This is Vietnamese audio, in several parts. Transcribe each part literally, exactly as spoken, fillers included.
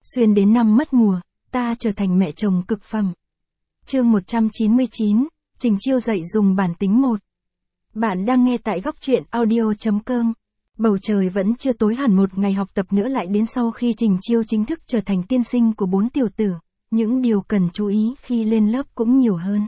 Xuyên đến năm mất mùa, ta trở thành mẹ chồng cực phẩm. Chương một trăm chín mươi chín, Trình Chiêu dạy dùng bản tính một. Bạn đang nghe tại góc truyện audio chấm com. Bầu trời vẫn chưa tối hẳn, một ngày học tập nữa lại đến sau khi Trình Chiêu chính thức trở thành tiên sinh của bốn tiểu tử, những điều cần chú ý khi lên lớp cũng nhiều hơn.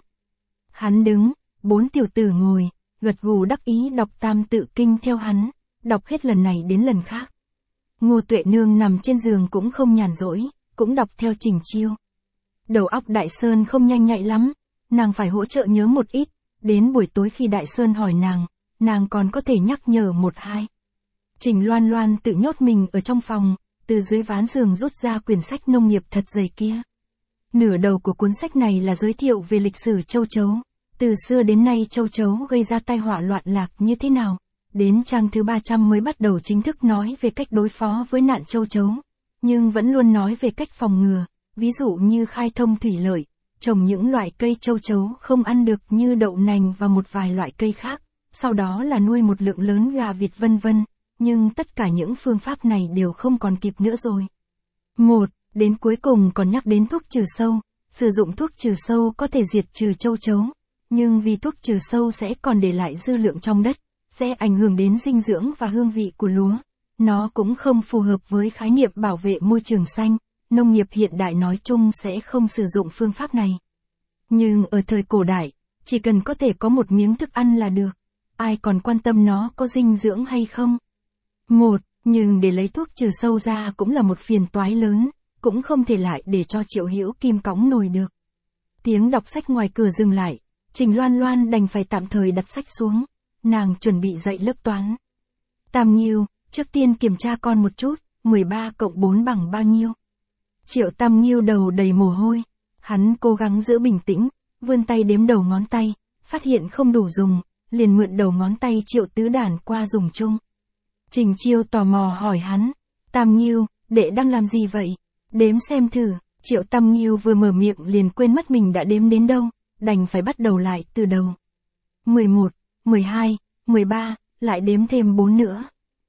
Hắn đứng, bốn tiểu tử ngồi, gật gù đắc ý đọc Tam Tự Kinh theo hắn, đọc hết lần này đến lần khác. Ngô Tuệ Nương nằm trên giường cũng không nhàn rỗi, cũng đọc theo Trình Chiêu. Đầu óc Đại Sơn không nhanh nhạy lắm, nàng phải hỗ trợ nhớ một ít, đến buổi tối khi Đại Sơn hỏi nàng, nàng còn có thể nhắc nhở một hai. Trình Loan Loan tự nhốt mình ở trong phòng, từ dưới ván giường rút ra quyển sách nông nghiệp thật dày kia. Nửa đầu của cuốn sách này là giới thiệu về lịch sử châu chấu, từ xưa đến nay châu chấu gây ra tai họa loạn lạc như thế nào. Đến trang thứ ba trăm mới bắt đầu chính thức nói về cách đối phó với nạn châu chấu, nhưng vẫn luôn nói về cách phòng ngừa, ví dụ như khai thông thủy lợi, trồng những loại cây châu chấu không ăn được như đậu nành và một vài loại cây khác, sau đó là nuôi một lượng lớn gà vịt vân vân, nhưng tất cả những phương pháp này đều không còn kịp nữa rồi. Một, đến cuối cùng còn nhắc đến thuốc trừ sâu, sử dụng thuốc trừ sâu có thể diệt trừ châu chấu, nhưng vì thuốc trừ sâu sẽ còn để lại dư lượng trong đất, sẽ ảnh hưởng đến dinh dưỡng và hương vị của lúa. Nó cũng không phù hợp với khái niệm bảo vệ môi trường xanh, nông nghiệp hiện đại nói chung sẽ không sử dụng phương pháp này. Nhưng ở thời cổ đại, chỉ cần có thể có một miếng thức ăn là được, ai còn quan tâm nó có dinh dưỡng hay không. Một, nhưng để lấy thuốc trừ sâu ra cũng là một phiền toái lớn, cũng không thể lại để cho Triệu Hữu Kim cõng nồi được. Tiếng đọc sách ngoài cửa dừng lại, Trình Loan Loan đành phải tạm thời đặt sách xuống. Nàng chuẩn bị dạy lớp toán. Tam Nghiêu, trước tiên kiểm tra con một chút, mười ba cộng bốn bằng bao nhiêu? Triệu Tam Nghiêu đầu đầy mồ hôi. Hắn cố gắng giữ bình tĩnh, vươn tay đếm đầu ngón tay, phát hiện không đủ dùng, liền mượn đầu ngón tay Triệu Tứ Đản qua dùng chung. Trình Chiêu tò mò hỏi hắn, Tam Nghiêu, đệ đang làm gì vậy? Đếm xem thử. Triệu Tam Nghiêu vừa mở miệng liền quên mất mình đã đếm đến đâu, đành phải bắt đầu lại từ đầu. mười một, mười hai, mười ba, lại đếm thêm bốn nữa.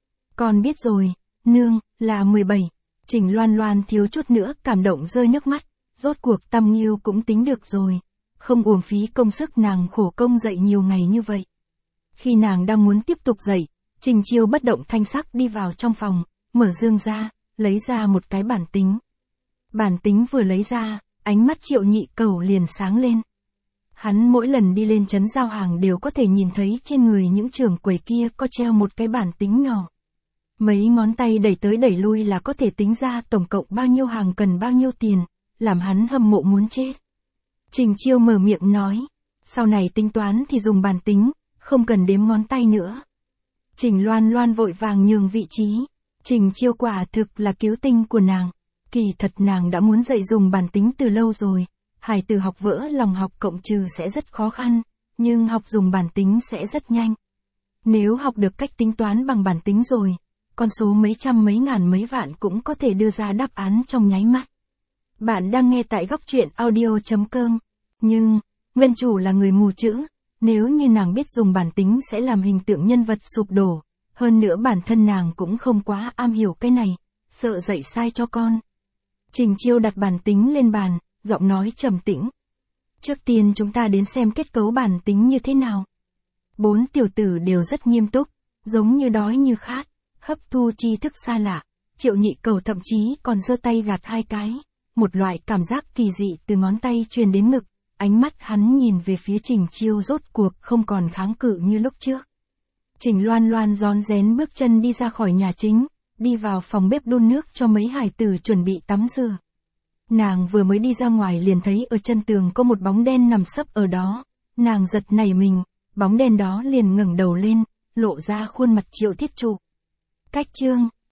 Con biết rồi, nương, là mười bảy. Trình Loan Loan thiếu chút nữa cảm động rơi nước mắt, rốt cuộc Tam Nghiêu cũng tính được rồi, không uổng phí công sức nàng khổ công dạy nhiều ngày như vậy. Khi nàng đang muốn tiếp tục dạy, Trình Chiêu bất động thanh sắc đi vào trong phòng, mở dương ra, lấy ra một cái bản tính. Bản tính vừa lấy ra, ánh mắt Triệu Nhị Cẩu liền sáng lên. Hắn mỗi lần đi lên trấn giao hàng đều có thể nhìn thấy trên người những trưởng quầy kia có treo một cái bản tính nhỏ. Mấy ngón tay đẩy tới đẩy lui là có thể tính ra tổng cộng bao nhiêu hàng cần bao nhiêu tiền, làm hắn hâm mộ muốn chết. Trình Chiêu mở miệng nói, sau này tính toán thì dùng bản tính, không cần đếm ngón tay nữa. Trình Loan Loan vội vàng nhường vị trí, Trình Chiêu quả thực là cứu tinh của nàng, kỳ thật nàng đã muốn dạy dùng bản tính từ lâu rồi. Hải tử học vỡ lòng học cộng trừ sẽ rất khó khăn, nhưng học dùng bản tính sẽ rất nhanh. Nếu học được cách tính toán bằng bản tính rồi, con số mấy trăm mấy ngàn mấy vạn cũng có thể đưa ra đáp án trong nháy mắt. Bạn đang nghe tại góc truyện audio chấm com. Nhưng, nguyên chủ là người mù chữ, nếu như nàng biết dùng bản tính sẽ làm hình tượng nhân vật sụp đổ, hơn nữa bản thân nàng cũng không quá am hiểu cái này, sợ dạy sai cho con. Trình Chiêu đặt bản tính lên bàn, giọng nói trầm tĩnh. Trước tiên chúng ta đến xem kết cấu bản tính như thế nào. Bốn tiểu tử đều rất nghiêm túc, giống như đói như khát, hấp thu tri thức xa lạ. Triệu Nhị Cẩu thậm chí còn giơ tay gạt hai cái, một loại cảm giác kỳ dị từ ngón tay truyền đến ngực, ánh mắt hắn nhìn về phía Trình Chiêu rốt cuộc không còn kháng cự như lúc trước. Trình Loan Loan rón rén bước chân đi ra khỏi nhà chính, đi vào phòng bếp đun nước cho mấy hải tử chuẩn bị tắm rửa. Nàng vừa mới đi ra ngoài liền thấy ở chân tường có một bóng đen nằm sấp ở đó, nàng giật nảy mình, bóng đen đó liền ngẩng đầu lên, lộ ra khuôn mặt Triệu Thiết Trụ. Cách chương